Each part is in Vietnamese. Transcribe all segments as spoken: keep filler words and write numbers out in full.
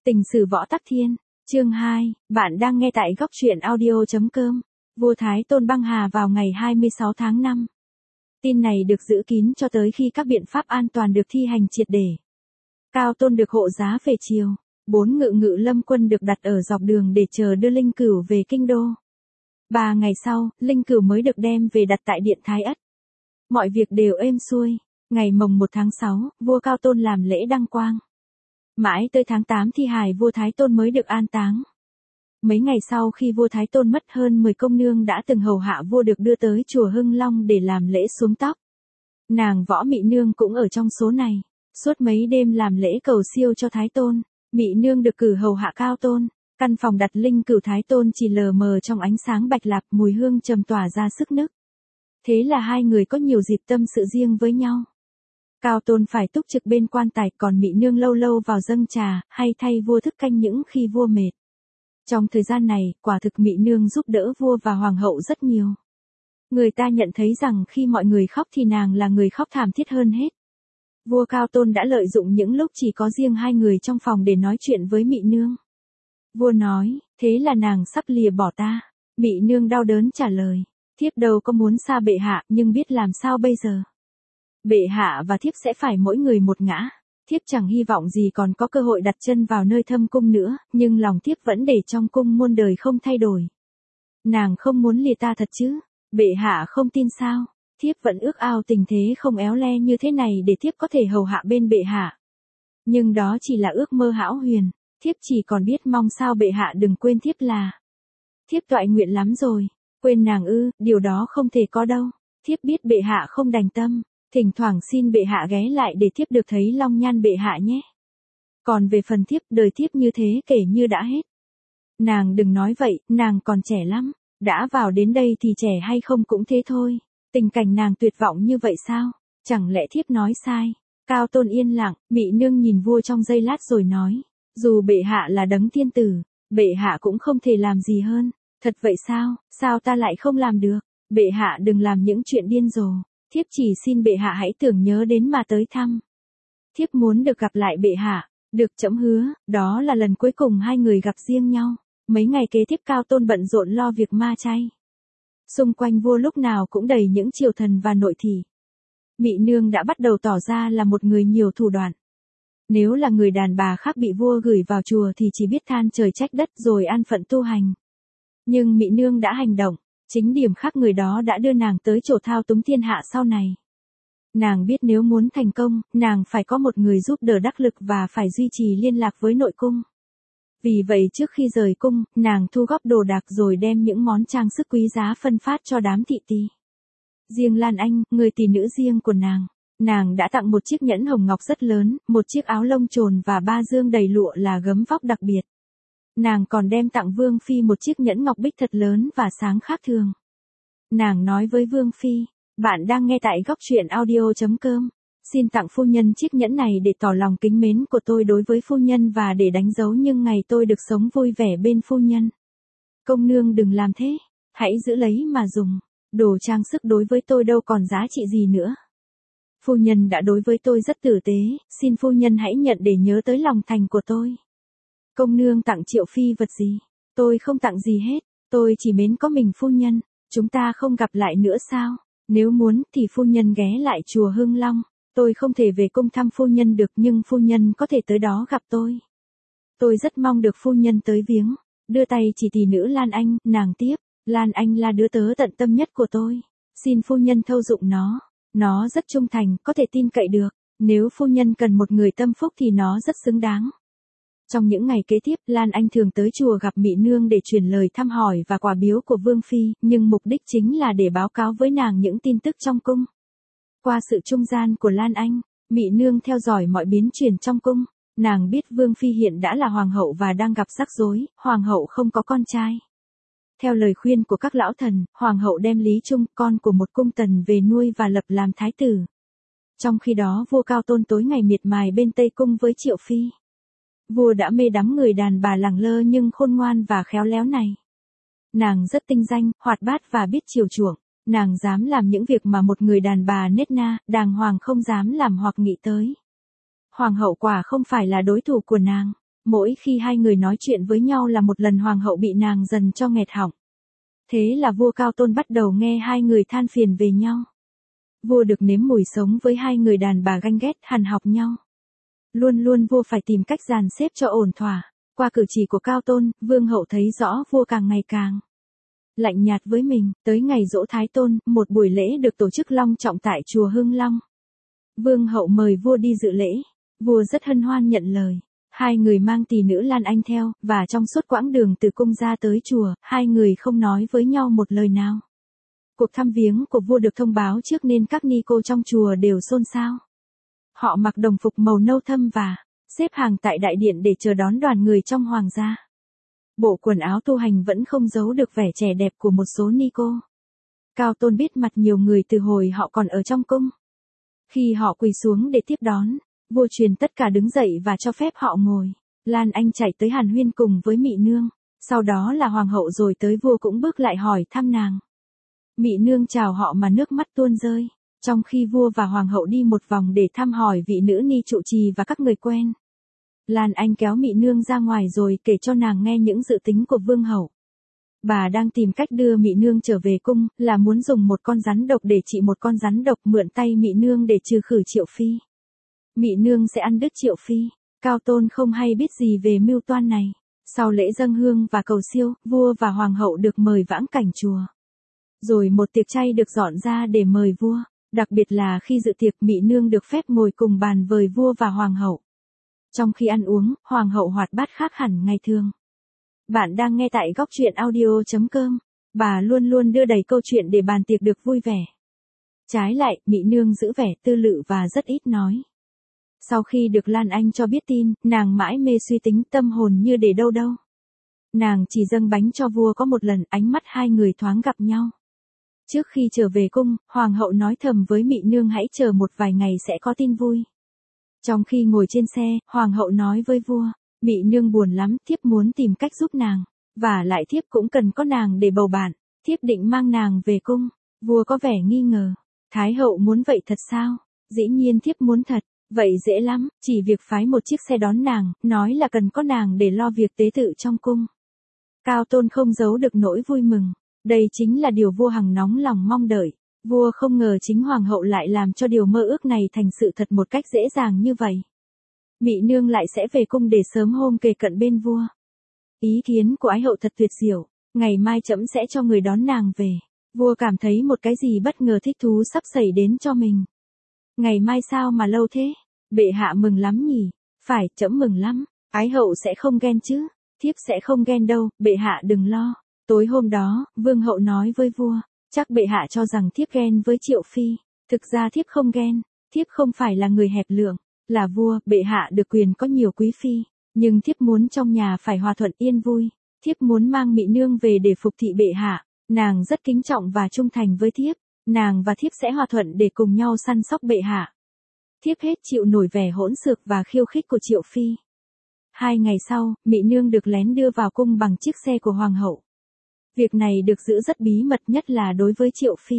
Tình sử võ tắc thiên, chương hai, bạn đang nghe tại góc truyện audio chấm com. Vua Thái Tôn băng hà vào ngày hai mươi sáu tháng năm. Tin này được giữ kín cho tới khi các biện pháp an toàn được thi hành triệt để. Cao Tôn được hộ giá về chiều, bốn ngự ngự lâm quân được đặt ở dọc đường để chờ đưa linh cửu về kinh đô. Ba ngày sau, linh cửu mới được đem về đặt tại điện Thái Ất. Mọi việc đều êm xuôi. Ngày mồng một tháng sáu, vua Cao Tôn làm lễ đăng quang. Mãi tới tháng tám thi hài vua Thái Tôn mới được an táng. Mấy ngày sau khi vua Thái Tôn mất, hơn mười công nương đã từng hầu hạ vua được đưa tới chùa Hưng Long để làm lễ xuống tóc. Nàng Võ Mị Nương cũng ở trong số này. Suốt mấy đêm làm lễ cầu siêu cho Thái Tôn, Mị Nương được cử hầu hạ Cao Tôn. Căn phòng đặt linh cửu Thái Tôn chỉ lờ mờ trong ánh sáng bạch lạp, mùi hương trầm tỏa ra sức nức. Thế là hai người có nhiều dịp tâm sự riêng với nhau. Cao Tôn phải túc trực bên quan tài, còn Mị Nương lâu lâu vào dâng trà, hay thay vua thức canh những khi vua mệt. Trong thời gian này, quả thực Mị Nương giúp đỡ vua và hoàng hậu rất nhiều. Người ta nhận thấy rằng khi mọi người khóc thì nàng là người khóc thảm thiết hơn hết. Vua Cao Tôn đã lợi dụng những lúc chỉ có riêng hai người trong phòng để nói chuyện với Mị Nương. Vua nói, thế là nàng sắp lìa bỏ ta. Mị Nương đau đớn trả lời, thiếp đâu có muốn xa bệ hạ, nhưng biết làm sao bây giờ. Bệ hạ và thiếp sẽ phải mỗi người một ngã. Thiếp chẳng hy vọng gì còn có cơ hội đặt chân vào nơi thâm cung nữa, nhưng lòng thiếp vẫn để trong cung muôn đời không thay đổi. Nàng không muốn lìa ta thật chứ? Bệ hạ không tin sao? Thiếp vẫn ước ao tình thế không éo le như thế này để thiếp có thể hầu hạ bên bệ hạ. Nhưng đó chỉ là ước mơ hão huyền, thiếp chỉ còn biết mong sao bệ hạ đừng quên thiếp là. Thiếp toại nguyện lắm rồi, quên nàng ư, điều đó không thể có đâu. Thiếp biết bệ hạ không đành tâm. Thỉnh thoảng xin bệ hạ ghé lại để thiếp được thấy long nhan bệ hạ nhé. Còn về phần thiếp, đời thiếp như thế kể như đã hết. Nàng đừng nói vậy, nàng còn trẻ lắm. Đã vào đến đây thì trẻ hay không cũng thế thôi. Tình cảnh nàng tuyệt vọng như vậy sao? Chẳng lẽ thiếp nói sai? Cao Tôn yên lặng, Mị Nương nhìn vua trong giây lát rồi nói. Dù bệ hạ là đấng thiên tử, bệ hạ cũng không thể làm gì hơn. Thật vậy sao? Sao ta lại không làm được? Bệ hạ đừng làm những chuyện điên rồ. Thiếp chỉ xin bệ hạ hãy tưởng nhớ đến mà tới thăm. Thiếp muốn được gặp lại bệ hạ, được trẫm hứa, đó là lần cuối cùng hai người gặp riêng nhau. Mấy ngày kế tiếp Cao Tôn bận rộn lo việc ma chay. Xung quanh vua lúc nào cũng đầy những triều thần và nội thị. Mị Nương đã bắt đầu tỏ ra là một người nhiều thủ đoạn. Nếu là người đàn bà khác bị vua gửi vào chùa thì chỉ biết than trời trách đất rồi an phận tu hành. Nhưng Mị Nương đã hành động. Chính điểm khác người đó đã đưa nàng tới chỗ thao túng thiên hạ sau này. Nàng biết nếu muốn thành công, nàng phải có một người giúp đỡ đắc lực và phải duy trì liên lạc với nội cung. Vì vậy trước khi rời cung, nàng thu góp đồ đạc rồi đem những món trang sức quý giá phân phát cho đám thị tỳ. Riêng Lan Anh, người tỷ nữ riêng của nàng, nàng đã tặng một chiếc nhẫn hồng ngọc rất lớn, một chiếc áo lông trồn và ba dương đầy lụa là gấm vóc đặc biệt. Nàng còn đem tặng Vương Phi một chiếc nhẫn ngọc bích thật lớn và sáng khác thường. Nàng nói với Vương Phi, bạn đang nghe tại góc truyện audio chấm com. Xin tặng phu nhân chiếc nhẫn này để tỏ lòng kính mến của tôi đối với phu nhân và để đánh dấu những ngày tôi được sống vui vẻ bên phu nhân. Công nương đừng làm thế, hãy giữ lấy mà dùng. Đồ trang sức đối với tôi đâu còn giá trị gì nữa. Phu nhân đã đối với tôi rất tử tế, xin phu nhân hãy nhận để nhớ tới lòng thành của tôi. Công nương tặng Triệu Phi vật gì? Tôi không tặng gì hết, tôi chỉ mến có mình phu nhân. Chúng ta không gặp lại nữa sao? Nếu muốn thì phu nhân ghé lại chùa Hưng Long. Tôi không thể về cung thăm phu nhân được nhưng phu nhân có thể tới đó gặp tôi. Tôi rất mong được phu nhân tới viếng. Đưa tay chỉ tỷ nữ Lan Anh, nàng tiếp. Lan Anh là đứa tớ tận tâm nhất của tôi. Xin phu nhân thâu dụng nó. Nó rất trung thành, có thể tin cậy được. Nếu phu nhân cần một người tâm phúc thì nó rất xứng đáng. Trong những ngày kế tiếp, Lan Anh thường tới chùa gặp Mị Nương để truyền lời thăm hỏi và quà biếu của Vương Phi, nhưng mục đích chính là để báo cáo với nàng những tin tức trong cung. Qua sự trung gian của Lan Anh, Mị Nương theo dõi mọi biến chuyển trong cung. Nàng biết Vương Phi hiện đã là hoàng hậu và đang gặp rắc rối, hoàng hậu không có con trai. Theo lời khuyên của các lão thần, hoàng hậu đem Lý Trung, con của một cung tần về nuôi và lập làm thái tử. Trong khi đó vua Cao Tôn tối ngày miệt mài bên Tây Cung với Triệu Phi. Vua đã mê đắm người đàn bà lẳng lơ nhưng khôn ngoan và khéo léo này. Nàng rất tinh danh, hoạt bát và biết chiều chuộng. Nàng dám làm những việc mà một người đàn bà nết na, đàng hoàng không dám làm hoặc nghĩ tới. Hoàng hậu quả không phải là đối thủ của nàng. Mỗi khi hai người nói chuyện với nhau là một lần hoàng hậu bị nàng dần cho nghẹt họng. Thế là vua Cao Tôn bắt đầu nghe hai người than phiền về nhau. Vua được nếm mùi sống với hai người đàn bà ganh ghét hằn học nhau. Luôn luôn vua phải tìm cách dàn xếp cho ổn thỏa. Qua cử chỉ của Cao Tôn, vương hậu thấy rõ vua càng ngày càng lạnh nhạt với mình. Tới ngày giỗ Thái Tôn, một buổi lễ được tổ chức long trọng tại chùa Hưng Long. Vương hậu mời vua đi dự lễ. Vua rất hân hoan nhận lời. Hai người mang tỷ nữ Lan Anh theo, và trong suốt quãng đường từ cung ra tới chùa, hai người không nói với nhau một lời nào. Cuộc thăm viếng của vua được thông báo trước nên các ni cô trong chùa đều xôn xao. Họ mặc đồng phục màu nâu thâm và xếp hàng tại đại điện để chờ đón đoàn người trong hoàng gia. Bộ quần áo tu hành vẫn không giấu được vẻ trẻ đẹp của một số ni cô. Cao Tôn biết mặt nhiều người từ hồi họ còn ở trong cung. Khi họ quỳ xuống để tiếp đón, vua truyền tất cả đứng dậy và cho phép họ ngồi. Lan Anh chạy tới hàn huyên cùng với Mị Nương. Sau đó là hoàng hậu rồi tới vua cũng bước lại hỏi thăm nàng. Mị Nương chào họ mà nước mắt tuôn rơi. Trong khi vua và hoàng hậu đi một vòng để thăm hỏi vị nữ ni trụ trì và các người quen, Lan Anh kéo Mị Nương ra ngoài rồi kể cho nàng nghe những dự tính của vương hậu. Bà đang tìm cách đưa Mị Nương trở về cung, là muốn dùng một con rắn độc để trị một con rắn độc, mượn tay Mị Nương để trừ khử Triệu Phi. Mị Nương sẽ ăn đứt Triệu Phi. Cao Tôn không hay biết gì về mưu toan này. Sau lễ dâng hương và cầu siêu, vua và hoàng hậu được mời vãng cảnh chùa. Rồi một tiệc chay được dọn ra để mời vua. Đặc biệt là khi dự tiệc, Mị Nương được phép ngồi cùng bàn với vua và hoàng hậu. Trong khi ăn uống, hoàng hậu hoạt bát khác hẳn ngày thường. Bạn đang nghe tại góc truyện audio chấm com. Bà luôn luôn đưa đẩy câu chuyện để bàn tiệc được vui vẻ. Trái lại, Mị Nương giữ vẻ tư lự và rất ít nói. Sau khi được Lan Anh cho biết tin, nàng mãi mê suy tính, tâm hồn như để đâu đâu. Nàng chỉ dâng bánh cho vua có một lần, ánh mắt hai người thoáng gặp nhau. Trước khi trở về cung, hoàng hậu nói thầm với Mị Nương hãy chờ một vài ngày sẽ có tin vui. Trong khi ngồi trên xe, hoàng hậu nói với vua, Mị Nương buồn lắm, thiếp muốn tìm cách giúp nàng. Và lại thiếp cũng cần có nàng để bầu bạn, thiếp định mang nàng về cung. Vua có vẻ nghi ngờ. Thái hậu muốn vậy thật sao? Dĩ nhiên thiếp muốn thật. Vậy dễ lắm, chỉ việc phái một chiếc xe đón nàng, nói là cần có nàng để lo việc tế tự trong cung. Cao Tôn không giấu được nỗi vui mừng. Đây chính là điều vua hằng nóng lòng mong đợi. Vua không ngờ chính hoàng hậu lại làm cho điều mơ ước này thành sự thật một cách dễ dàng như vậy. Mị Nương lại sẽ về cung để sớm hôm kề cận bên vua. Ý kiến của ái hậu thật tuyệt diệu. Ngày mai trẫm sẽ cho người đón nàng về. Vua cảm thấy một cái gì bất ngờ thích thú sắp xảy đến cho mình. Ngày mai sao mà lâu thế? Bệ hạ mừng lắm nhỉ? Phải, trẫm mừng lắm. Ái hậu sẽ không ghen chứ? Thiếp sẽ không ghen đâu, bệ hạ đừng lo. Tối hôm đó, vương hậu nói với vua, chắc bệ hạ cho rằng thiếp ghen với Triệu Phi. Thực ra thiếp không ghen, thiếp không phải là người hẹp lượng. Là vua, bệ hạ được quyền có nhiều quý phi. Nhưng thiếp muốn trong nhà phải hòa thuận yên vui. Thiếp muốn mang Mị Nương về để phục thị bệ hạ. Nàng rất kính trọng và trung thành với thiếp. Nàng và thiếp sẽ hòa thuận để cùng nhau săn sóc bệ hạ. Thiếp hết chịu nổi vẻ hỗn xược và khiêu khích của Triệu Phi. Hai ngày sau, Mị Nương được lén đưa vào cung bằng chiếc xe của hoàng hậu. Việc này được giữ rất bí mật, nhất là đối với Triệu Phi.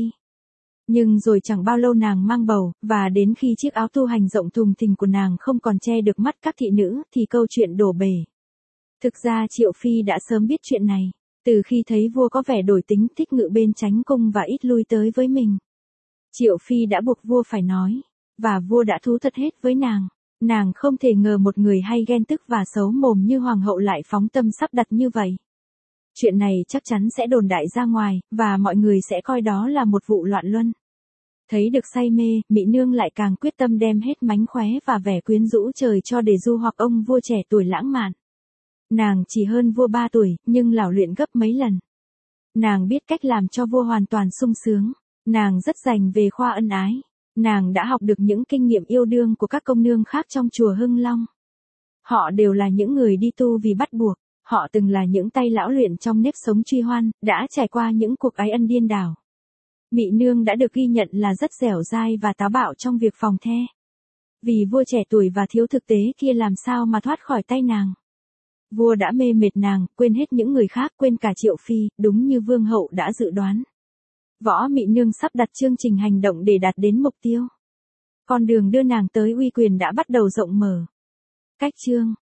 Nhưng rồi chẳng bao lâu nàng mang bầu, và đến khi chiếc áo tu hành rộng thùng thình của nàng không còn che được mắt các thị nữ, thì câu chuyện đổ bể. Thực ra Triệu Phi đã sớm biết chuyện này, từ khi thấy vua có vẻ đổi tính, thích ngự bên chánh cung và ít lui tới với mình. Triệu Phi đã buộc vua phải nói, và vua đã thú thật hết với nàng. Nàng không thể ngờ một người hay ghen tức và xấu mồm như hoàng hậu lại phóng tâm sắp đặt như vậy. Chuyện này chắc chắn sẽ đồn đại ra ngoài, và mọi người sẽ coi đó là một vụ loạn luân. Thấy được say mê, Mị Nương lại càng quyết tâm đem hết mánh khóe và vẻ quyến rũ trời cho để du hoặc ông vua trẻ tuổi lãng mạn. Nàng chỉ hơn vua ba tuổi, nhưng lão luyện gấp mấy lần. Nàng biết cách làm cho vua hoàn toàn sung sướng. Nàng rất rành về khoa ân ái. Nàng đã học được những kinh nghiệm yêu đương của các công nương khác trong chùa Hưng Long. Họ đều là những người đi tu vì bắt buộc. Họ từng là những tay lão luyện trong nếp sống truy hoan, đã trải qua những cuộc ái ân điên đảo. Mị Nương đã được ghi nhận là rất dẻo dai và táo bạo trong việc phòng the. Vì vua trẻ tuổi và thiếu thực tế kia làm sao mà thoát khỏi tay nàng. Vua đã mê mệt nàng, quên hết những người khác, quên cả Triệu Phi, đúng như vương hậu đã dự đoán. Võ Mị Nương sắp đặt chương trình hành động để đạt đến mục tiêu. Con đường đưa nàng tới uy quyền đã bắt đầu rộng mở. Cách chương